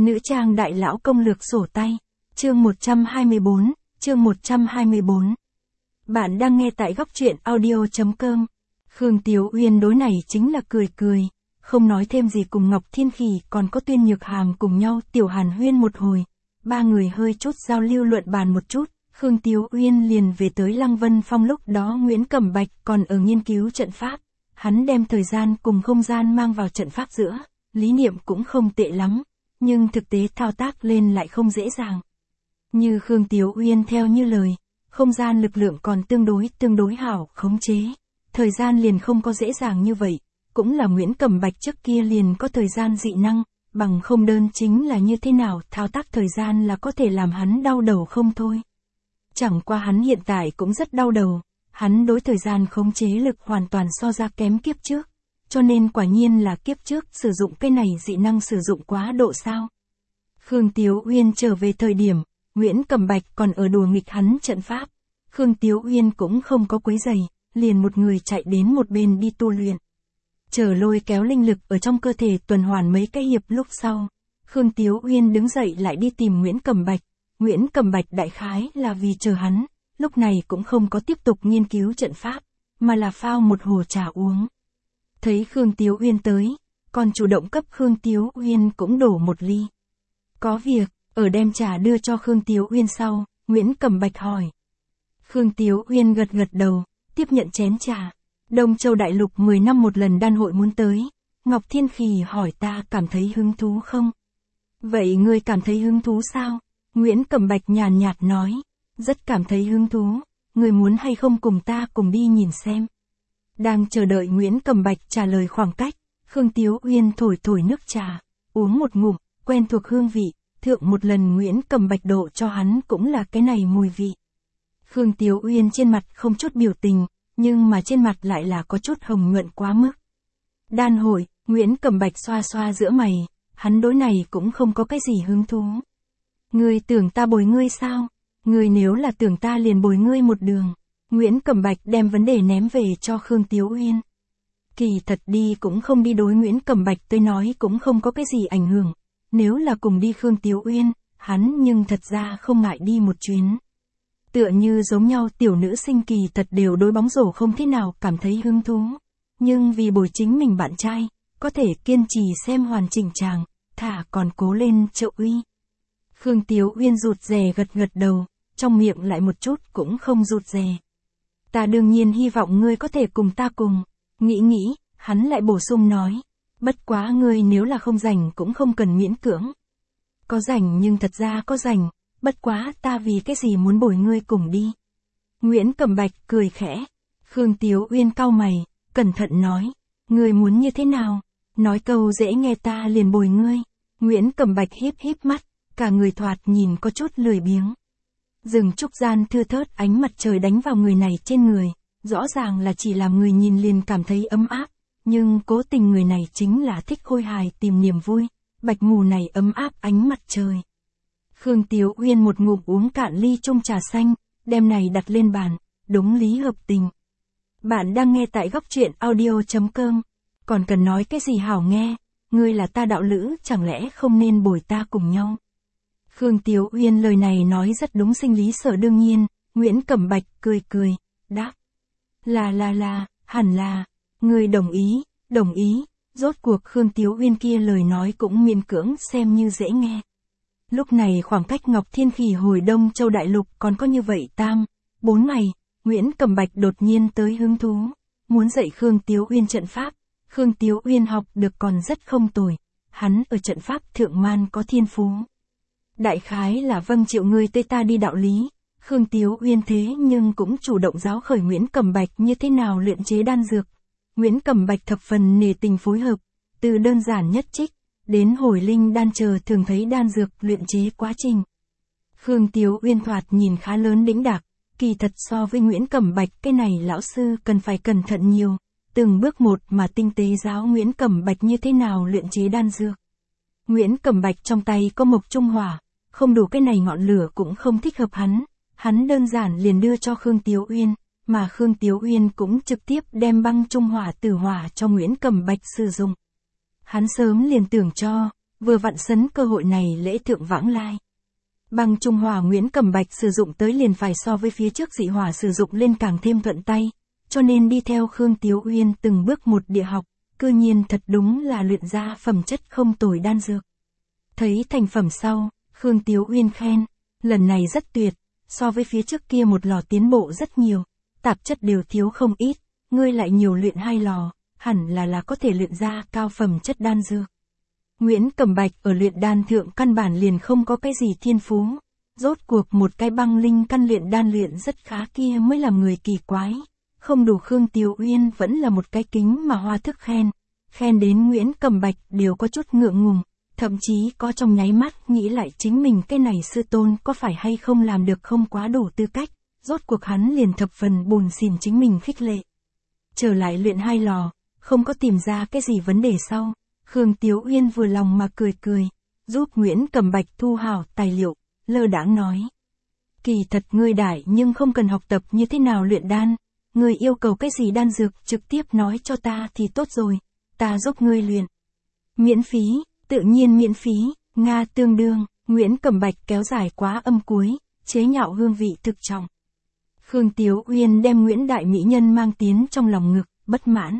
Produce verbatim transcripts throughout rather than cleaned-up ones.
Nữ trang đại lão công lược sổ tay. Chương một trăm hai mươi bốn, chương một trăm hai mươi bốn. Bạn đang nghe tại góc truyện audio chấm com. Khương Tiếu Uyên đối này chính là cười cười, không nói thêm gì cùng Ngọc Thiên Khỉ còn có Tuyên Nhược Hàm cùng nhau tiểu hàn huyên một hồi. Ba người hơi chút giao lưu luận bàn một chút, Khương Tiếu Uyên liền về tới Lăng Vân Phong, lúc đó Nguyễn Cẩm Bạch còn ở nghiên cứu trận pháp. Hắn đem thời gian cùng không gian mang vào trận pháp giữa, lý niệm cũng không tệ lắm, nhưng thực tế thao tác lên lại không dễ dàng. Như Khương Tiếu Uyên theo như lời, không gian lực lượng còn tương đối tương đối hảo khống chế, thời gian liền không có dễ dàng như vậy, cũng là Nguyễn Cẩm Bạch trước kia liền có thời gian dị năng, bằng không đơn chính là như thế nào thao tác thời gian là có thể làm hắn đau đầu không thôi. Chẳng qua hắn hiện tại cũng rất đau đầu, hắn đối thời gian khống chế lực hoàn toàn so ra kém kiếp trước, cho nên quả nhiên là kiếp trước sử dụng cái này dị năng sử dụng quá độ sao. Khương Tiếu Uyên trở về thời điểm, Nguyễn Cẩm Bạch còn ở đùa nghịch hắn trận pháp, Khương Tiếu Uyên cũng không có quấy giày, liền một người chạy đến một bên đi tu luyện. Chờ lôi kéo linh lực ở trong cơ thể tuần hoàn mấy cái hiệp lúc sau, Khương Tiếu Uyên đứng dậy lại đi tìm Nguyễn Cẩm Bạch. Nguyễn Cẩm Bạch đại khái là vì chờ hắn, lúc này cũng không có tiếp tục nghiên cứu trận pháp, mà là phao một hồ trà uống. Thấy Khương Tiếu Uyên tới, còn chủ động cấp Khương Tiếu Uyên cũng đổ một ly. Có việc, ở đem trà đưa cho Khương Tiếu Uyên sau, Nguyễn Cẩm Bạch hỏi. Khương Tiếu Uyên gật gật đầu, tiếp nhận chén trà. Đông Châu Đại Lục mười năm một lần đan hội muốn tới, Ngọc Thiên Khỉ hỏi ta cảm thấy hứng thú không? Vậy ngươi cảm thấy hứng thú sao? Nguyễn Cẩm Bạch nhàn nhạt nói, rất cảm thấy hứng thú, ngươi muốn hay không cùng ta cùng đi nhìn xem. Đang chờ đợi Nguyễn Cẩm Bạch trả lời khoảng cách, Khương Tiếu Uyên thổi thổi nước trà, uống một ngụm, quen thuộc hương vị, thượng một lần Nguyễn Cẩm Bạch độ cho hắn cũng là cái này mùi vị. Khương Tiếu Uyên trên mặt không chút biểu tình, nhưng mà trên mặt lại là có chút hồng nhuận quá mức. Đan hội, Nguyễn Cẩm Bạch xoa xoa giữa mày, hắn đối này cũng không có cái gì hứng thú. Ngươi tưởng ta bồi ngươi sao? Ngươi nếu là tưởng ta liền bồi ngươi một đường. Nguyễn Cẩm Bạch đem vấn đề ném về cho Khương Tiếu Uyên. Kỳ thật đi cũng không đi đối Nguyễn Cẩm Bạch tới nói cũng không có cái gì ảnh hưởng. Nếu là cùng đi Khương Tiếu Uyên, hắn nhưng thật ra không ngại đi một chuyến. Tựa như giống nhau tiểu nữ sinh kỳ thật đều đối bóng rổ không thế nào cảm thấy hứng thú. Nhưng vì bồi chính mình bạn trai, có thể kiên trì xem hoàn chỉnh tràng, thả còn cố lên trợ uy. Khương Tiếu Uyên rụt rè gật gật đầu, trong miệng lại một chút cũng không rụt rè. Ta đương nhiên hy vọng ngươi có thể cùng ta cùng. Nghĩ nghĩ, hắn lại bổ sung nói. Bất quá ngươi nếu là không rảnh cũng không cần miễn cưỡng. Có rảnh nhưng thật ra có rảnh, bất quá ta vì cái gì muốn bồi ngươi cùng đi. Nguyễn Cẩm Bạch cười khẽ. Khương Tiếu Uyên cau mày, cẩn thận nói. Ngươi muốn như thế nào? Nói câu dễ nghe ta liền bồi ngươi. Nguyễn Cẩm Bạch híp híp mắt, cả người thoạt nhìn có chút lười biếng. Rừng trúc gian thưa thớt ánh mặt trời đánh vào người này trên người, rõ ràng là chỉ làm người nhìn liền cảm thấy ấm áp, nhưng cố tình người này chính là thích khôi hài tìm niềm vui, bạch mù này ấm áp ánh mặt trời. Khương Tiếu Uyên một ngụm uống cạn ly chung trà xanh, đem này đặt lên bàn, đúng lý hợp tình. Bạn đang nghe tại góc truyện audio chấm com, còn cần nói cái gì hảo nghe, ngươi là ta đạo lữ chẳng lẽ không nên bồi ta cùng nhau. Khương Tiếu Uyên lời này nói rất đúng sinh lý sở đương nhiên, Nguyễn Cẩm Bạch cười cười, đáp. Là là là, hẳn là, người đồng ý, đồng ý, rốt cuộc Khương Tiếu Uyên kia lời nói cũng miễn cưỡng xem như dễ nghe. Lúc này khoảng cách Ngọc Thiên Khỉ hồi Đông Châu Đại Lục còn có như vậy tam, bốn ngày, Nguyễn Cẩm Bạch đột nhiên tới hứng thú, muốn dạy Khương Tiếu Uyên trận pháp, Khương Tiếu Uyên học được còn rất không tồi, hắn ở trận pháp thượng man có thiên phú. Đại khái là vâng chịu ngươi tây ta đi đạo lý, Khương Tiếu Uyên thế nhưng cũng chủ động giáo khởi Nguyễn Cẩm Bạch như thế nào luyện chế đan dược. Nguyễn Cẩm Bạch thập phần nề tình phối hợp, từ đơn giản nhất trích, đến hồi linh đan chờ thường thấy đan dược luyện chế quá trình. Khương Tiếu Uyên thoạt nhìn khá lớn đĩnh đạc, kỳ thật so với Nguyễn Cẩm Bạch cái này lão sư cần phải cẩn thận nhiều, từng bước một mà tinh tế giáo Nguyễn Cẩm Bạch như thế nào luyện chế đan dược. Nguyễn Cẩm Bạch trong tay có mộc trung hỏa, không đủ cái này ngọn lửa cũng không thích hợp hắn, hắn đơn giản liền đưa cho Khương Tiếu Uyên, mà Khương Tiếu Uyên cũng trực tiếp đem băng trung hỏa tử hỏa cho Nguyễn Cẩm Bạch sử dụng. Hắn sớm liền tưởng cho, vừa vặn sấn cơ hội này lễ thượng vãng lai. Băng trung hòa Nguyễn Cẩm Bạch sử dụng tới liền phải so với phía trước dị hỏa sử dụng lên càng thêm thuận tay, cho nên đi theo Khương Tiếu Uyên từng bước một địa học, cư nhiên thật đúng là luyện ra phẩm chất không tồi đan dược. Thấy thành phẩm sau, Khương Tiếu Uyên khen, lần này rất tuyệt, so với phía trước kia một lò tiến bộ rất nhiều, tạp chất đều thiếu không ít, ngươi lại nhiều luyện hai lò, hẳn là là có thể luyện ra cao phẩm chất đan dược. Nguyễn Cẩm Bạch ở luyện đan thượng căn bản liền không có cái gì thiên phú, rốt cuộc một cái băng linh căn luyện đan luyện rất khá kia mới làm người kỳ quái, không đủ Khương Tiếu Uyên vẫn là một cái kính mà hoa thức khen, khen đến Nguyễn Cẩm Bạch đều có chút ngượng ngùng, thậm chí có trong nháy mắt nghĩ lại chính mình cái này sư tôn có phải hay không làm được không quá đủ tư cách, rốt cuộc hắn liền thập phần buồn xỉn chính mình khích lệ. Trở lại luyện hai lò, không có tìm ra cái gì vấn đề sau, Khương Tiếu Uyên vừa lòng mà cười cười, giúp Nguyễn Cẩm Bạch thu hảo tài liệu, lơ đãng nói. Kỳ thật ngươi đại nhưng không cần học tập như thế nào luyện đan, ngươi yêu cầu cái gì đan dược trực tiếp nói cho ta thì tốt rồi, ta giúp ngươi luyện. Miễn phí, tự nhiên miễn phí, Nga tương đương, Nguyễn Cẩm Bạch kéo dài quá âm cuối, chế nhạo hương vị thực trọng. Khương Tiếu Uyên đem Nguyễn Đại Mỹ Nhân mang tiến trong lòng ngực, bất mãn.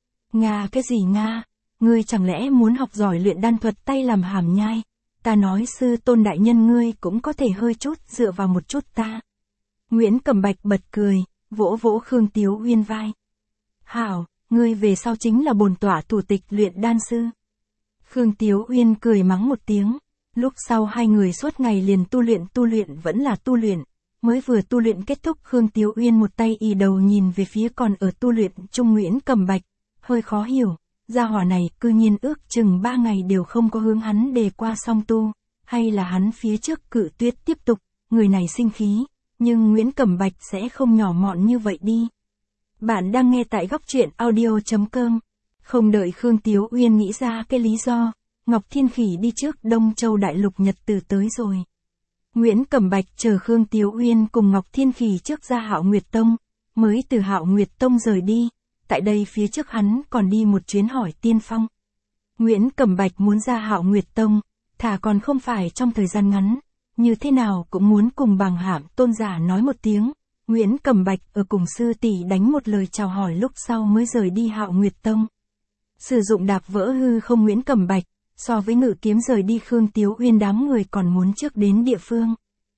Nga cái gì Nga, ngươi chẳng lẽ muốn học giỏi luyện đan thuật tay làm hàm nhai, ta nói sư tôn đại nhân ngươi cũng có thể hơi chút dựa vào một chút ta. Nguyễn Cẩm Bạch bật cười, vỗ vỗ Khương Tiếu Uyên vai. Hảo, ngươi về sau chính là bổn tỏa thủ tịch luyện đan sư. Khương Tiếu Uyên cười mắng một tiếng, lúc sau hai người suốt ngày liền tu luyện tu luyện vẫn là tu luyện, mới vừa tu luyện kết thúc Khương Tiếu Uyên một tay ì đầu nhìn về phía còn ở tu luyện Trung Nguyễn Cẩm Bạch, hơi khó hiểu, gia hỏa này cư nhiên ước chừng ba ngày đều không có hướng hắn đề qua song tu, hay là hắn phía trước cự tuyết tiếp tục, người này sinh khí, nhưng Nguyễn Cẩm Bạch sẽ không nhỏ mọn như vậy đi. Bạn đang nghe tại góc truyện audio chấm com. Không đợi Khương Tiếu Uyên nghĩ ra cái lý do, Ngọc Thiên Khỉ đi trước Đông Châu Đại Lục Nhật Từ tới rồi. Nguyễn Cẩm Bạch chờ Khương Tiếu Uyên cùng Ngọc Thiên Khỉ trước ra Hạo Nguyệt Tông, mới từ Hạo Nguyệt Tông rời đi, tại đây phía trước hắn còn đi một chuyến hỏi Tiên Phong. Nguyễn Cẩm Bạch muốn ra Hạo Nguyệt Tông, thà còn không phải trong thời gian ngắn, như thế nào cũng muốn cùng Bàng Hạm tôn giả nói một tiếng. Nguyễn Cẩm Bạch ở cùng sư tỷ đánh một lời chào hỏi lúc sau mới rời đi Hạo Nguyệt Tông. Sử dụng đạp vỡ hư không Nguyễn Cẩm Bạch, so với ngự kiếm rời đi Khương Tiếu Uyên đám người còn muốn trước đến địa phương.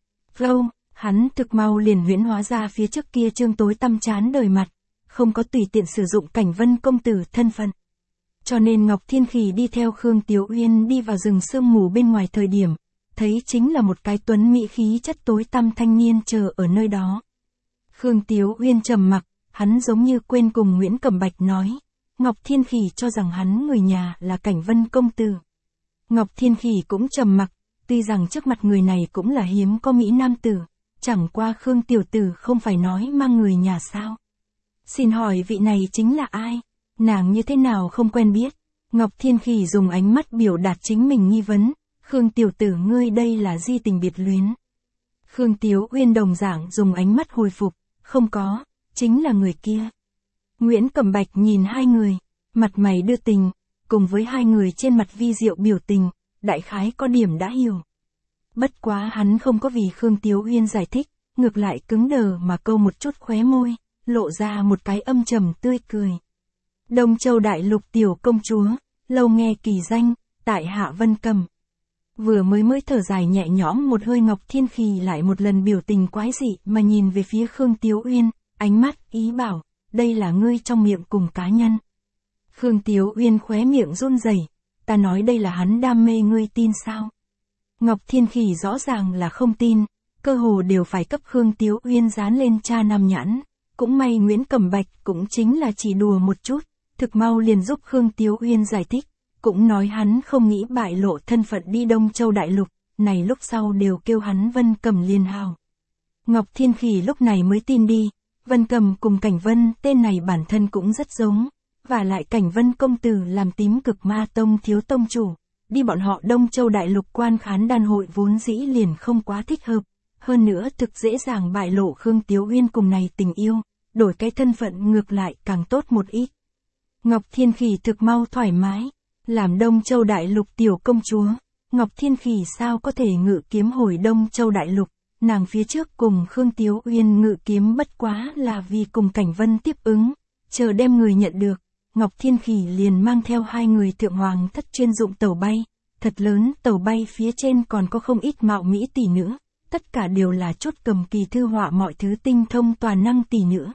Vô, hắn thực mau liền huyễn hóa ra phía trước kia trương tối tăm chán đời mặt, không có tùy tiện sử dụng Cảnh Vân công tử thân phận. Cho nên Ngọc Thiên Khỉ đi theo Khương Tiếu Uyên đi vào rừng sương mù bên ngoài thời điểm, thấy chính là một cái tuấn mỹ khí chất tối tăm thanh niên chờ ở nơi đó. Khương Tiếu Uyên trầm mặc, hắn giống như quên cùng Nguyễn Cẩm Bạch nói, Ngọc Thiên Khỉ cho rằng hắn người nhà là Cảnh Vân công tử. Ngọc Thiên Khỉ cũng trầm mặc, tuy rằng trước mặt người này cũng là hiếm có mỹ nam tử, chẳng qua Khương tiểu tử không phải nói mang người nhà sao. Xin hỏi vị này chính là ai? Nàng như thế nào không quen biết? Ngọc Thiên Khỉ dùng ánh mắt biểu đạt chính mình nghi vấn, Khương tiểu tử ngươi đây là di tình biệt luyến. Khương Tiếu Uyên đồng dạng dùng ánh mắt hồi phục, không có, chính là người kia. Nguyễn Cẩm Bạch nhìn hai người, mặt mày đưa tình, cùng với hai người trên mặt vi diệu biểu tình, đại khái có điểm đã hiểu. Bất quá hắn không có vì Khương Tiếu Uyên giải thích, ngược lại cứng đờ mà câu một chút khóe môi, lộ ra một cái âm trầm tươi cười. Đông Châu Đại Lục tiểu công chúa, lâu nghe kỳ danh, tại Hạ Vân Cầm. Vừa mới mới thở dài nhẹ nhõm một hơi Ngọc Thiên Khỉ lại một lần biểu tình quái dị mà nhìn về phía Khương Tiếu Uyên, ánh mắt ý bảo, đây là ngươi trong miệng cùng cá nhân. Khương Tiếu Uyên khóe miệng run rẩy, ta nói đây là hắn đam mê ngươi tin sao? Ngọc Thiên Khỉ rõ ràng là không tin, cơ hồ đều phải cấp Khương Tiếu Uyên dán lên cha nam nhãn, cũng may Nguyễn Cẩm Bạch cũng chính là chỉ đùa một chút, thực mau liền giúp Khương Tiếu Uyên giải thích, cũng nói hắn không nghĩ bại lộ thân phận đi Đông Châu Đại Lục, này lúc sau đều kêu hắn Vân Cầm liên hào. Ngọc Thiên Khỉ lúc này mới tin đi, Vân Cầm cùng Cảnh Vân tên này bản thân cũng rất giống, và lại Cảnh Vân công tử làm tím cực ma tông thiếu tông chủ, đi bọn họ Đông Châu Đại Lục quan khán đan hội vốn dĩ liền không quá thích hợp, hơn nữa thực dễ dàng bại lộ Khương Tiếu Uyên cùng này tình yêu, đổi cái thân phận ngược lại càng tốt một ít. Ngọc Thiên Khỉ thực mau thoải mái, Làm Đông Châu Đại Lục tiểu công chúa, Ngọc Thiên Khỉ sao có thể ngự kiếm hồi Đông Châu Đại Lục, nàng phía trước cùng Khương Tiếu Uyên ngự kiếm bất quá là vì cùng Cảnh Vân tiếp ứng, chờ đem người nhận được, Ngọc Thiên Khỉ liền mang theo hai người thượng hoàng thất chuyên dụng tàu bay, thật lớn tàu bay phía trên còn có không ít mạo mỹ tỷ nữ, tất cả đều là chốt cầm kỳ thư họa mọi thứ tinh thông toàn năng tỷ nữ.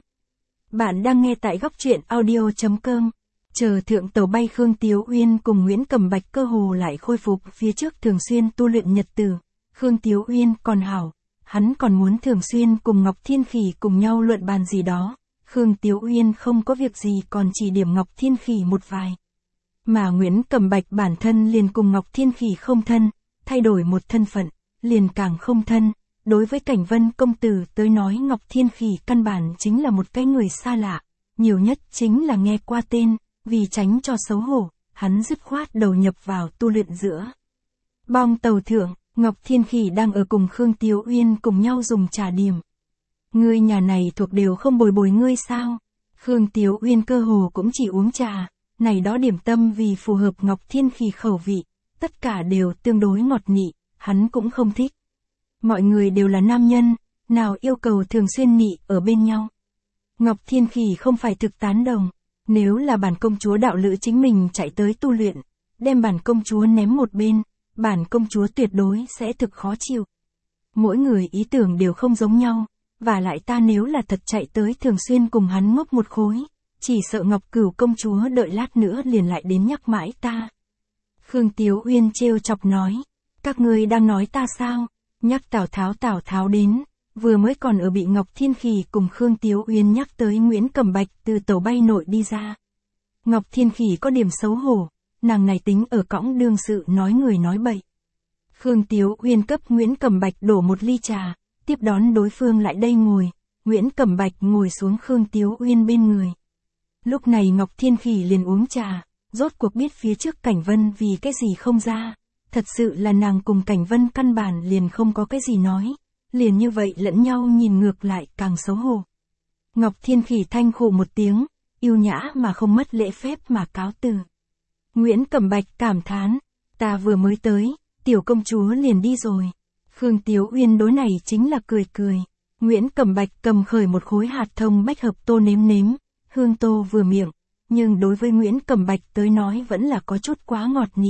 Bạn đang nghe tại góc truyện audio chấm com. Chờ thượng tàu bay Khương Tiếu Uyên cùng Nguyễn Cẩm Bạch cơ hồ lại khôi phục phía trước thường xuyên tu luyện nhật tử. Khương Tiếu Uyên còn hảo, hắn còn muốn thường xuyên cùng Ngọc Thiên Khỉ cùng nhau luận bàn gì đó. Khương Tiếu Uyên không có việc gì còn chỉ điểm Ngọc Thiên Khỉ một vài. Mà Nguyễn Cẩm Bạch bản thân liền cùng Ngọc Thiên Khỉ không thân, thay đổi một thân phận, liền càng không thân. Đối với Cảnh Vân công tử tới nói Ngọc Thiên Khỉ căn bản chính là một cái người xa lạ, nhiều nhất chính là nghe qua tên, vì tránh cho xấu hổ, hắn dứt khoát đầu nhập vào tu luyện giữa. Bong tàu thượng, Ngọc Thiên Khỉ đang ở cùng Khương Tiếu Uyên cùng nhau dùng trà điểm. Ngươi nhà này thuộc đều không bồi bồi ngươi sao? Khương Tiếu Uyên cơ hồ cũng chỉ uống trà, này đó điểm tâm vì phù hợp Ngọc Thiên Khỉ khẩu vị, tất cả đều tương đối ngọt nị, hắn cũng không thích. Mọi người đều là nam nhân, nào yêu cầu thường xuyên nị ở bên nhau. Ngọc Thiên Khỉ không phải thực tán đồng, nếu là bản công chúa đạo lữ chính mình chạy tới tu luyện, đem bản công chúa ném một bên, bản công chúa tuyệt đối sẽ thực khó chịu. Mỗi người ý tưởng đều không giống nhau, và lại ta nếu là thật chạy tới thường xuyên cùng hắn ngốc một khối, chỉ sợ Ngọc Cửu công chúa đợi lát nữa liền lại đến nhắc mãi ta. Khương Tiếu Uyên trêu chọc nói, các ngươi đang nói ta sao? Nhắc Tào Tháo Tào Tháo đến, vừa mới còn ở bị Ngọc Thiên Khỉ cùng Khương Tiếu Uyên nhắc tới Nguyễn Cẩm Bạch từ tàu bay nội đi ra. Ngọc Thiên Khỉ có điểm xấu hổ, nàng này tính ở cõng đương sự nói người nói bậy. Khương Tiếu Uyên cấp Nguyễn Cẩm Bạch đổ một ly trà, tiếp đón đối phương lại đây ngồi, Nguyễn Cẩm Bạch ngồi xuống Khương Tiếu Uyên bên người. Lúc này Ngọc Thiên Khỉ liền uống trà, rốt cuộc biết phía trước Cảnh Vân vì cái gì không ra. Thật sự là nàng cùng Cảnh Vân căn bản liền không có cái gì nói, liền như vậy lẫn nhau nhìn ngược lại càng xấu hổ. Ngọc Thiên Khỉ thanh khụ một tiếng, yêu nhã mà không mất lễ phép mà cáo từ. Nguyễn Cẩm Bạch cảm thán, ta vừa mới tới, tiểu công chúa liền đi rồi. Khương Tiếu Uyên đối này chính là cười cười. Nguyễn Cẩm Bạch cầm khởi một khối hạt thông bách hợp tô nếm nếm, hương tô vừa miệng, nhưng đối với Nguyễn Cẩm Bạch tới nói vẫn là có chút quá ngọt nị.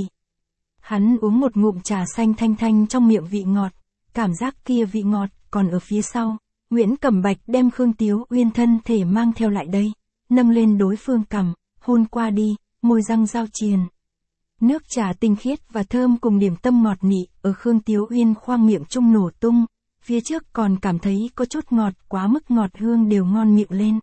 Hắn uống một ngụm trà xanh thanh thanh trong miệng vị ngọt, cảm giác kia vị ngọt còn ở phía sau. Nguyễn Cẩm Bạch đem Khương Tiếu Uyên thân thể mang theo lại đây, nâng lên đối phương cằm, hôn qua đi, môi răng giao triền. Nước trà tinh khiết và thơm cùng điểm tâm ngọt nị ở Khương Tiếu Uyên khoang miệng trung nổ tung, phía trước còn cảm thấy có chút ngọt, quá mức ngọt hương đều ngon miệng lên.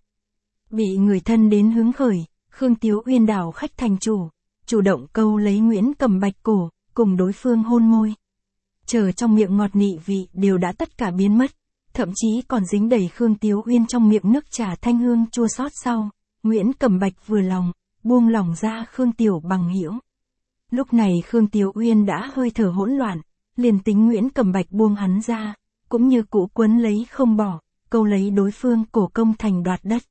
Bị người thân đến hứng khởi, Khương Tiếu Uyên đảo khách thành chủ, chủ động câu lấy Nguyễn Cẩm Bạch cổ, cùng đối phương hôn môi. Chờ trong miệng ngọt nị vị đều đã tất cả biến mất, thậm chí còn dính đầy Khương Tiếu Uyên trong miệng nước trà thanh hương chua xót sau, Nguyễn Cẩm Bạch vừa lòng, buông lỏng ra Khương Tiểu Bằng Hữu. Lúc này Khương Tiếu Uyên đã hơi thở hỗn loạn, liền tính Nguyễn Cẩm Bạch buông hắn ra, cũng như cũ quấn lấy không bỏ, câu lấy đối phương cổ công thành đoạt đất.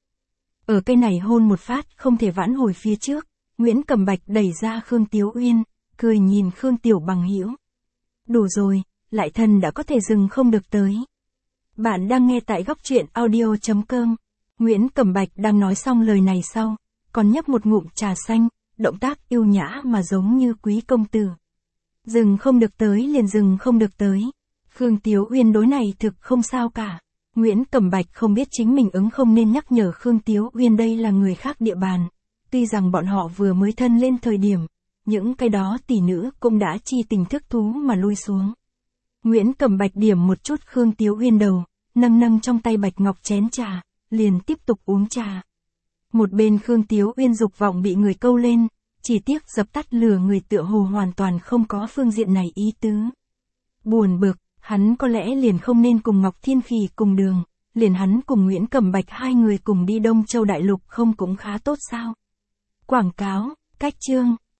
Ở cái này hôn một phát không thể vãn hồi phía trước, Nguyễn Cẩm Bạch đẩy ra Khương Tiếu Uyên, cười nhìn Khương Tiểu Bằng Hữu. Đủ rồi, lại thân đã có thể dừng không được tới. Bạn đang nghe tại góc truyện audio chấm com. Nguyễn Cẩm Bạch đang nói xong lời này sau, còn nhấp một ngụm trà xanh, động tác yêu nhã mà giống như quý công tử. Dừng không được tới liền dừng không được tới. Khương Tiếu Uyên đối này thực không sao cả. Nguyễn Cẩm Bạch không biết chính mình ứng không nên nhắc nhở Khương Tiếu Uyên đây là người khác địa bàn. Tuy rằng bọn họ vừa mới thân lên thời điểm, những cái đó tỷ nữ cũng đã chi tình thức thú mà lui xuống. Nguyễn Cẩm Bạch điểm một chút Khương Tiếu Uyên đầu, nâng nâng trong tay bạch ngọc chén trà, liền tiếp tục uống trà. Một bên Khương Tiếu Uyên dục vọng bị người câu lên, chỉ tiếc dập tắt lửa người tựa hồ hoàn toàn không có phương diện này ý tứ. Buồn bực, hắn có lẽ liền không nên cùng Ngọc Thiên Khỉ cùng đường, liền hắn cùng Nguyễn Cẩm Bạch hai người cùng đi Đông Châu Đại Lục không cũng khá tốt sao? Quảng cáo, cách chương.